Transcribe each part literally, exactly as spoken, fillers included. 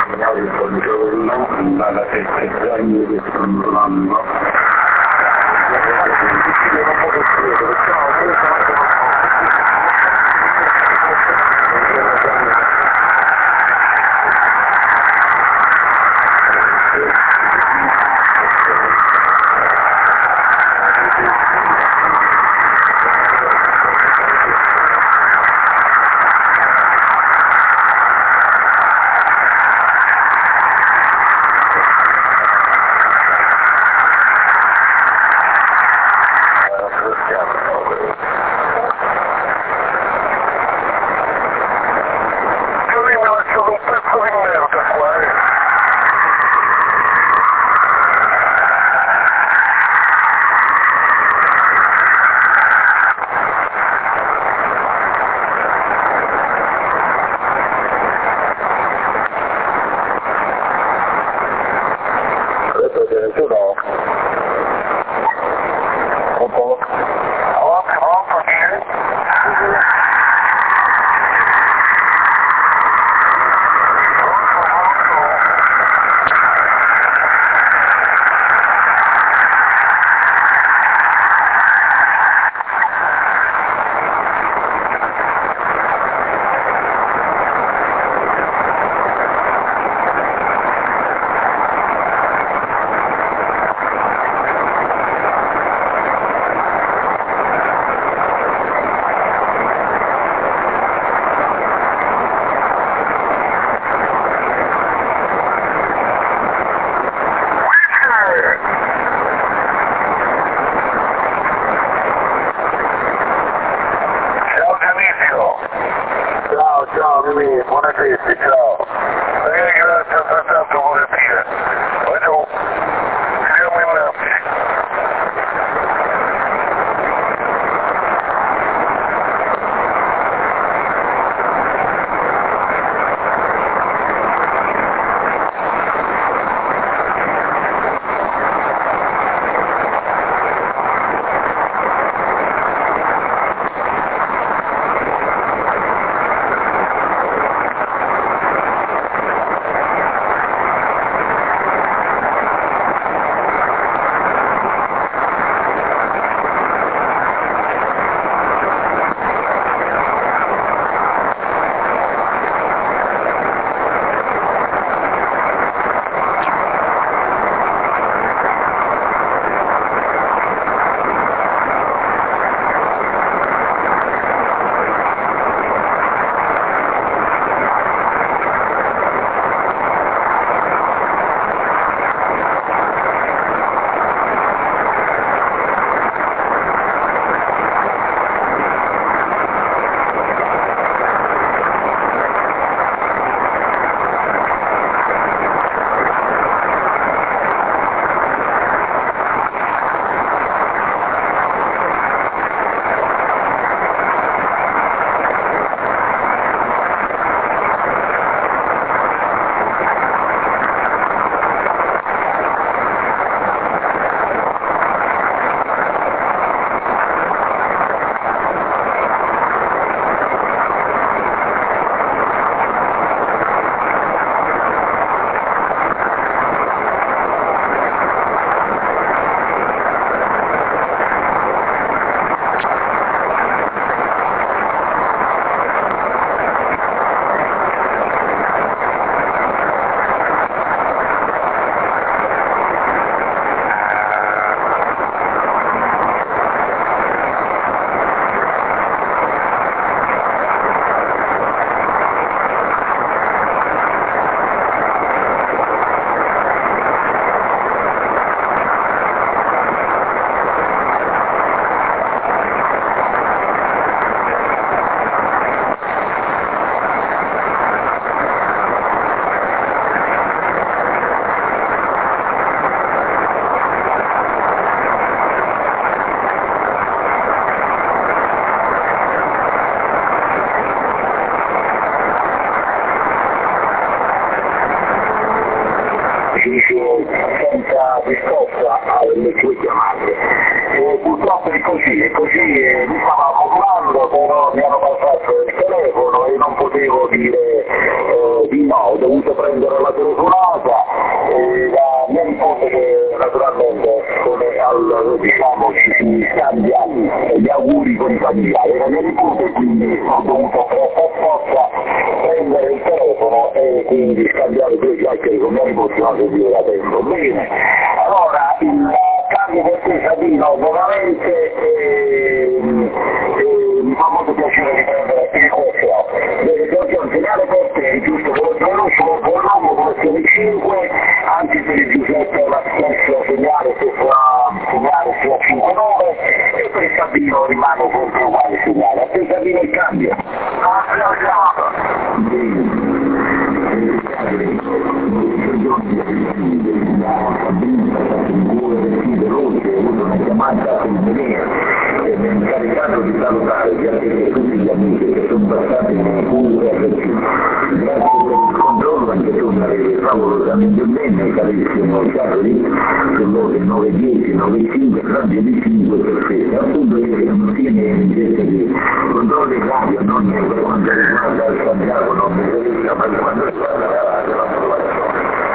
dalla sette anni che stanno tornando. Ciao Mimì, buone feste, ciao. Eh, grazie altrettanto volentieri. Ciao. Siamo innanzi. senza risposta alle sue chiamate. E purtroppo è così, è così, mi stava modulando, però mi hanno passato il telefono e non potevo dire eh, di no, ho dovuto prendere la telefonata, e la mia nipote che naturalmente come al, diciamo, ci si scambia gli auguri con i familiari, era mia nipote, quindi ho dovuto per forza prendere il telefono e quindi scambiare due chiacchiere con mia nipote, no, che vive da tempo. Bene, allora il cambio per te Sabino, veramente eh, eh, mi fa molto piacere riprendere il corso. Bene, Giorgio, un segnale per te, giusto, buongiorno, sono Colombo, versione cinque, anche per il Giuseppe la stessa segnale, stessa segnale sia cinque nove, e per il Sabino rimane sempre uguale segnale. A te Sabino il cambio. Non si è chiamato. Una chiamata sul venire e mi è incaricato di salutare anche tutti gli amici che sono passati nei Q R C. Grazie per il controllo, anche tu mi avevi favolosamente bene, carissimo Charlie, sull'ore nove dieci nove cinque, radio di cinque, perfetto. Appunto ieri non tiene invece di controlli radio, non per quanto riguarda il Santiago, non mi verifica, ma per quanto riguarda la radio, la popolazione.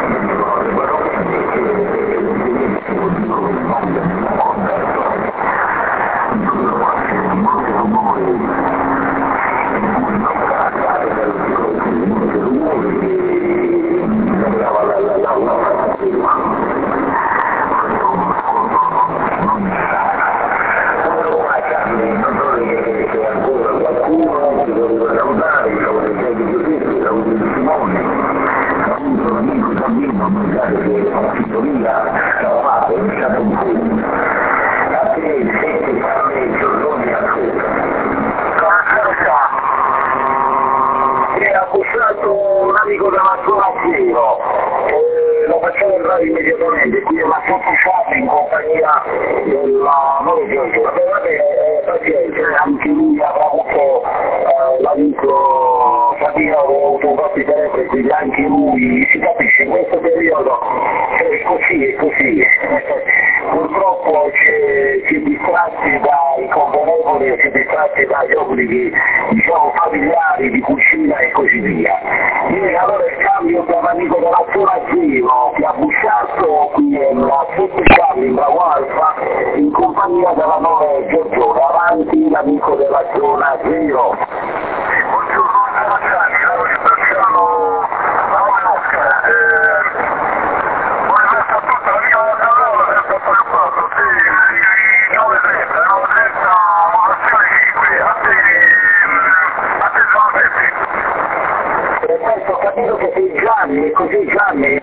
Un amico della zona zero, eh, lo facciamo entrare immediatamente, qui è la Photoshop in compagnia della nuova Giorgio. Guardate, eh, pazienza, anche lui avrà avuto eh, l'amico Sabino, aveva avuto un po' di tempo, quindi anche lui si capisce in questo periodo, è così, è così. Purtroppo si è distratti dai convenevoli, si è distratti dagli obblighi, diciamo, familiari, di cucina e così via. E allora il cambio da un amico della zona zero che ha bussato qui la sette Charlie in Bravo Alfa in compagnia della nove Giorgione, avanti l'amico della zona zero. Buongiorno, sono Gianni, la rispettiamo la Mosca. Buongiorno a tutta la mia parola, sempre per il fatto, sì, nove trenta, nove trenta, versione cinque, a te, a te sono sette. Perfetto, ho capito che sei Gianni, così Gianni.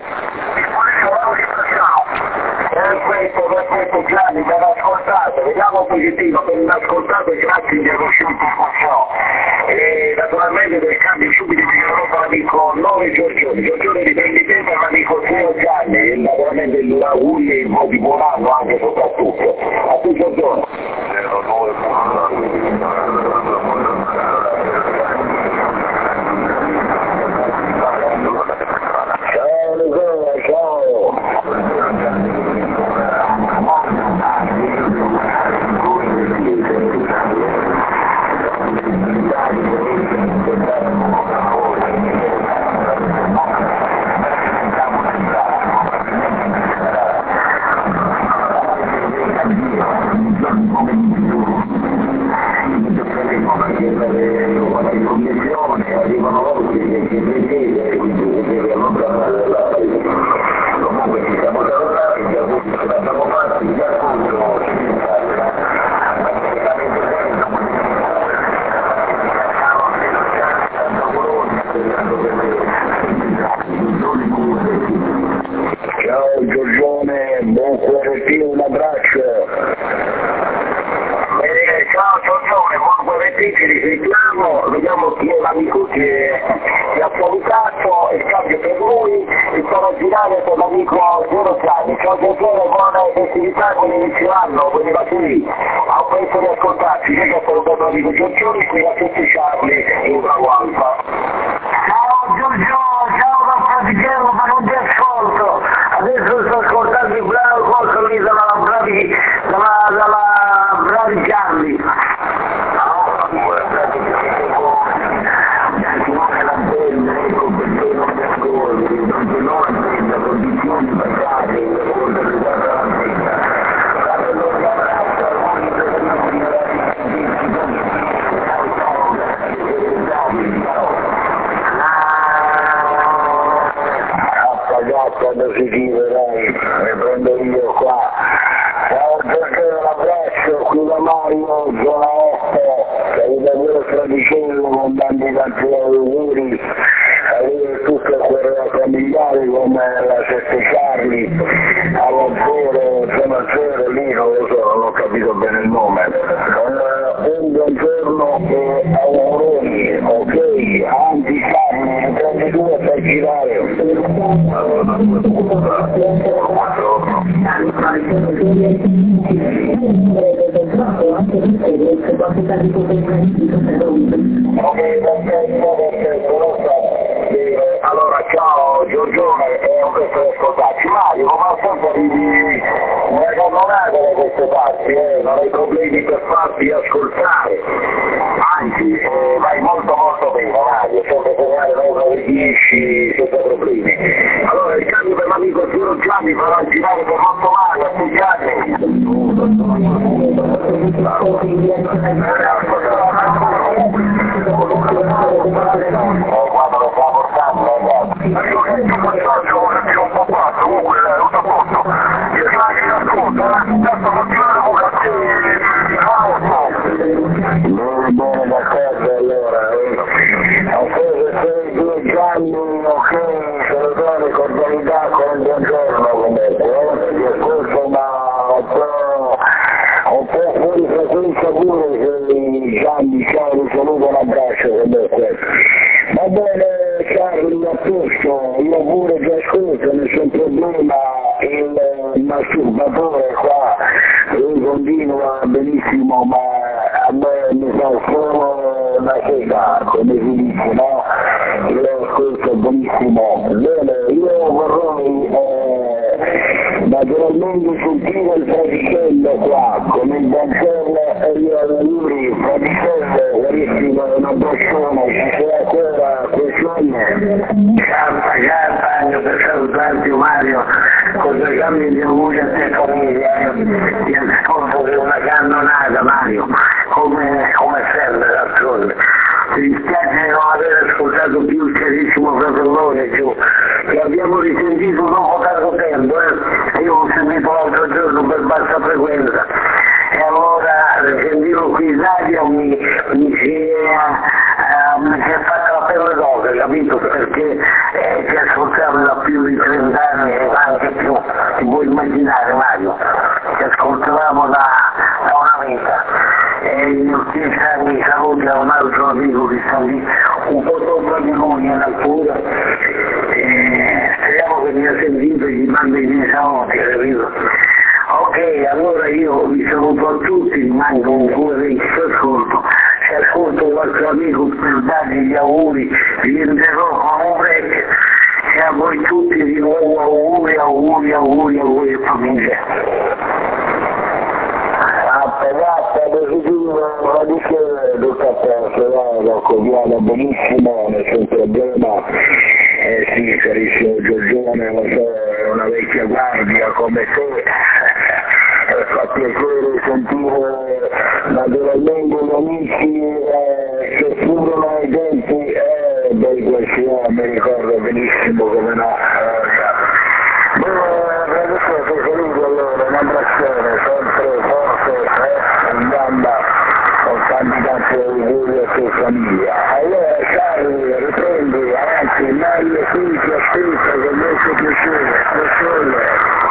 Perfetto, perfetto Gianni, mi hanno ascoltato, vediamo positivo, per un ascoltato grazie di aver scelto ciò. E naturalmente del cambio subito mi chiamerò l'amico nove Giorgione, Giorgione riprendi te per l'amico zero Gianni, e naturalmente il auguri e il buon di buon anno anche soprattutto. A te Giorgione. zero nove Ciao Nicola, ciao. Arrivano volte che vedete, quindi deve allontanare dalla paese. Comunque ci siamo lavorati, gli avuti ce l'abbiamo fatti, gli accordo ciao Giorgione, buon cuore più, un abbraccio. Eh, ciao Giorgione, buon cuore più, ci risentiamo, vediamo chi è l'amico che ti ha salutato, il cambio per lui, e sono girare per l'amico Zero Gianni. Ciao Giorgione, buone festività, buon inizio anno, buoni batterie. A questo di ascoltarci, io ho salutato l'amico Giorgione, qui a tutti Charlie in Bravo Alfa. Ciao Giorgio, ciao da Fratichello, ma non ti ascolto. Adesso sto ascoltando il bravo corso lì dalla bravi, dalla, dalla bravi Gianni. No, sta positivo, dai, ne prendo io qua. Ciao Giorgio, un abbraccio, qui da Mario, zona otto, saluto pure Fraticello con tanti tanti auguri, avere tutto il correo familiare come la sette Charlie, alla zero, zona zero, lì non lo so, non ho capito bene il nome. Un buongiorno e auguroni, ok, anti Charlie, prendi tu e fai girare. Allora, ok, perfetto, perfetto, allora ciao Giorgione e un questo ascoltarci. Mario, come al solito mi hai condonato da queste parti, eh, non hai problemi per farti ascoltare, anzi eh, vai molto molto bene Mario, sempre segnare uno dei dieci senza problemi. Allora il cambio per l'amico Giuro Gianni farà girare per molto male, a tutti gli anni. Oh, quando lo sta portando, ma io che il passaggio ora che ho un po' fatto, comunque è un rapporto, io sono anche in ascolto, tanto continuare a vocazione, bene, bene, d'accordo allora, ok, se sei due gianni, ok, salutare, cordialità, con buongiorno comunque, ti ascolto ma un po', un po' fuori frequenza pure, se Gianni, ciao, un saluto, un abbraccio comunque. Va bene Charlie, a posto, io pure ti ascolto, nessun problema, il masturbatore qua, lui continua benissimo, ma a me mi fa solo la seta, come si dice, no? Io ascolto benissimo. Bene, io vorrei eh, naturalmente sentire il Fraticello qua, come il buongiorno e io auguri, Fraticello, carissimo, un abbraccione, ci sei ancora questione? Ciampa, ciampa, per salutarti Mario, con due cambi di auguri a te famiglia, ti ascolto di una cannonata Mario, come, come sempre d'altronde. Mi dispiace non aver ascoltato più il carissimo fratellone giù, che abbiamo risentito dopo tanto tempo, eh? Io ho sentito l'altro giorno per bassa frequenza e allora sentito qui in radio mi, mi si è uh, mi si è fatta la pelle d'oca, capito? Perché eh, ti ascoltavo da più di trent'anni e anche più, ti puoi immaginare Mario, ti ascoltavamo da, da una vita. E io stessi anni saluti a un altro amico che sta lì un po' sopra di noi in altura e speriamo che mi ha sentito e gli manda i miei saluti, capito? Ok, allora io vi saluto a tutti, rimango un po' di ascolto, se ascolto qualche amico per dargli gli auguri, vi entrerò con un break e a voi tutti di nuovo auguri, auguri, auguri, auguri famiglia. Ragazza, positivo, radice, tutto a posto, lo copiamo benissimo, nessun problema. Eh sì, carissimo Giorgione, lo so, è una vecchia guardia come te, e fa piacere sentire naturalmente gli amici eh, che furono ai tempi, eh, beh, questo mi ricordo benissimo come no. Bene, ragazzi, saluto allora, un abbraccione, sempre forte, eh, in gamba, con tanti tanti auguri a tua famiglia. Allora, Charlie, riprendi, avanti, Mario qui ti aspetta con molto piacere, piacere.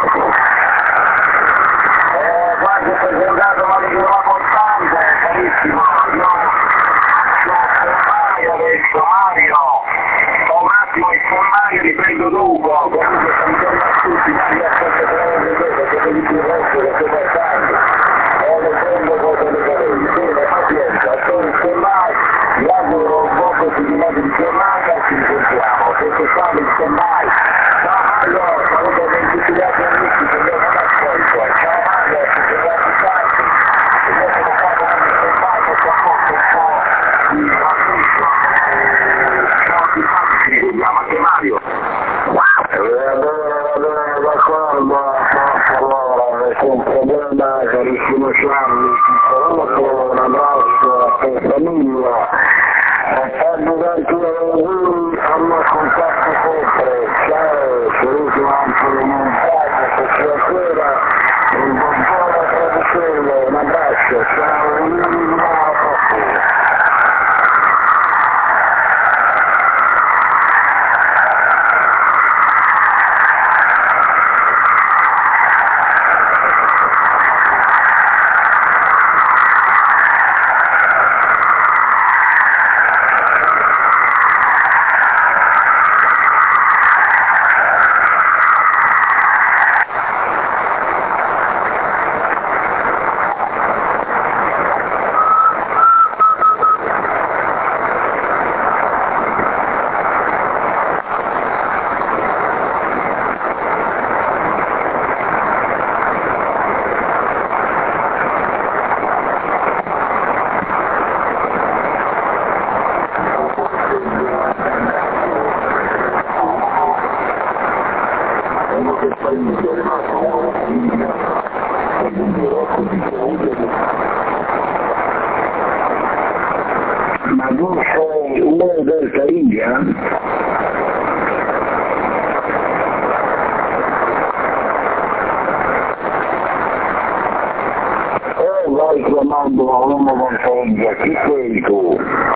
Eh, quando sei presentato la figura portante, carissimo, io sono Mario adesso, Mario, un attimo il formaggio li prendo tu. del paese è rimasto una figlia e quindi ero così ma tu sei uno del Caringia? Oh, vai chiamando a uno del Caringia, chi sei tu?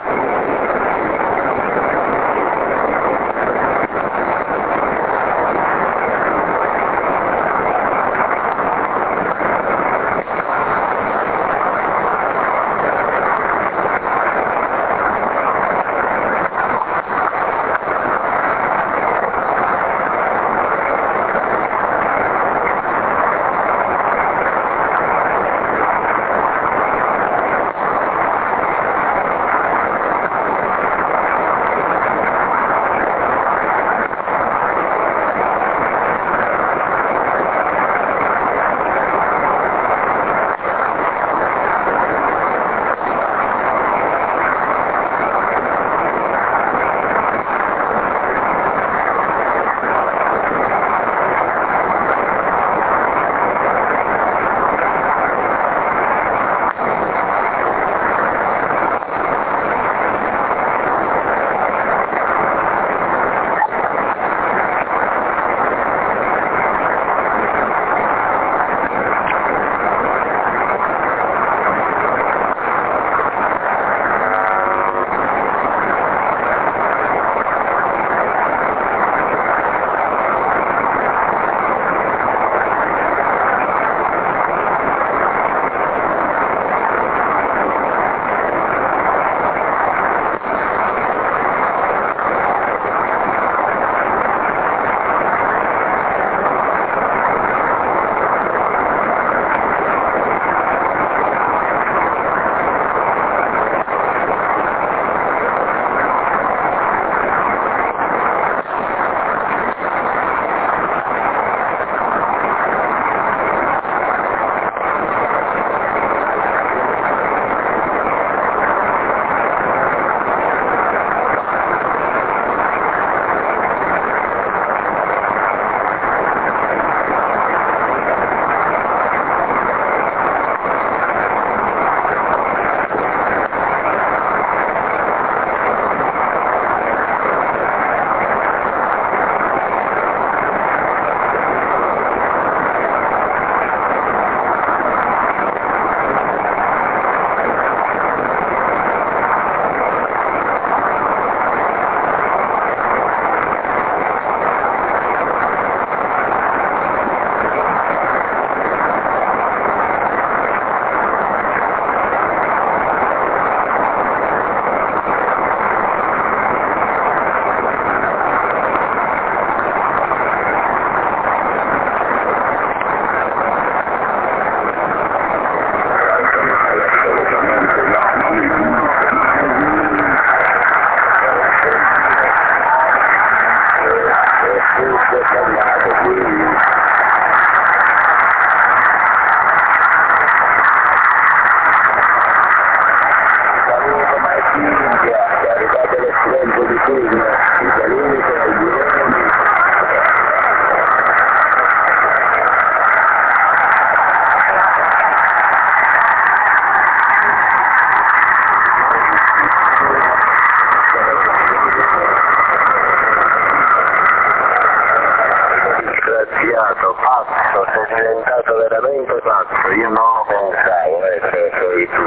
Pazzo, sei diventato veramente pazzo, io non lo pensavo, eh, se sei tu.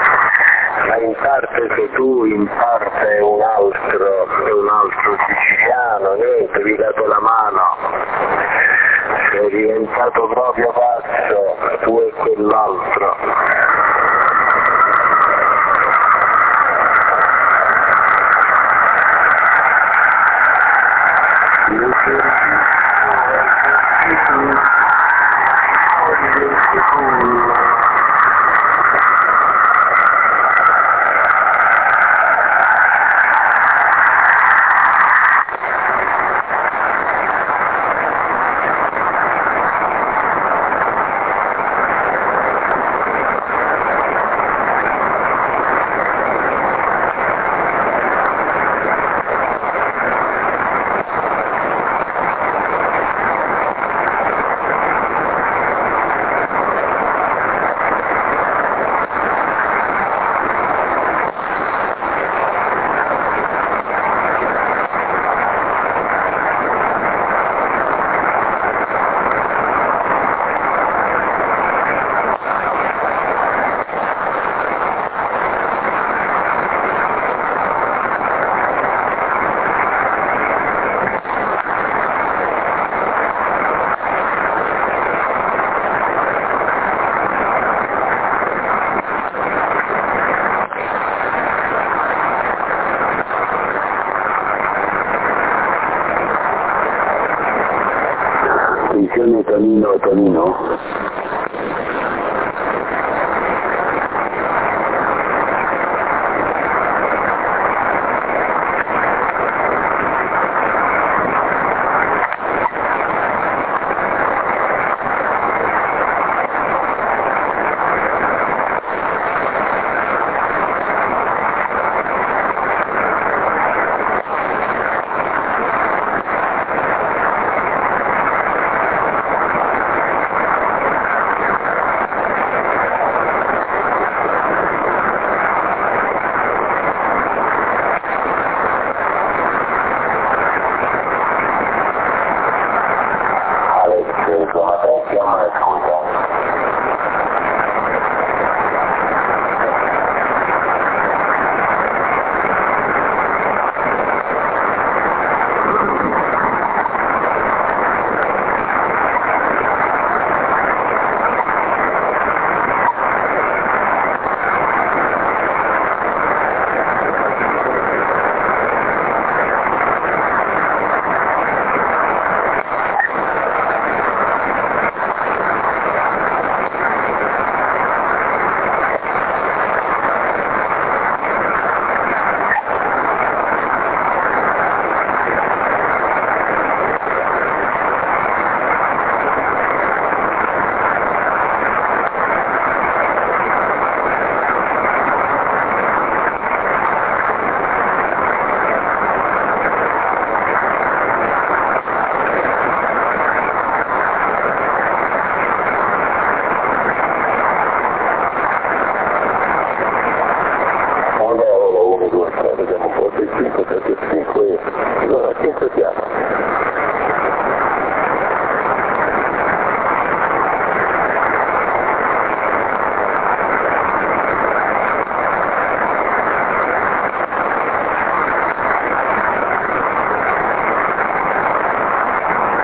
Ma in parte sei tu, in parte un altro, un altro siciliano, niente, vi dato la mano. Sei diventato proprio pazzo, tu e quell'altro. attenzione Tonino, Tonino.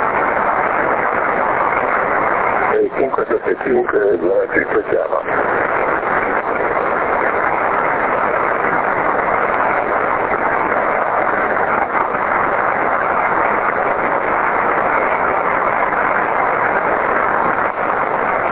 cinque sette cinque, zona cinque chiama.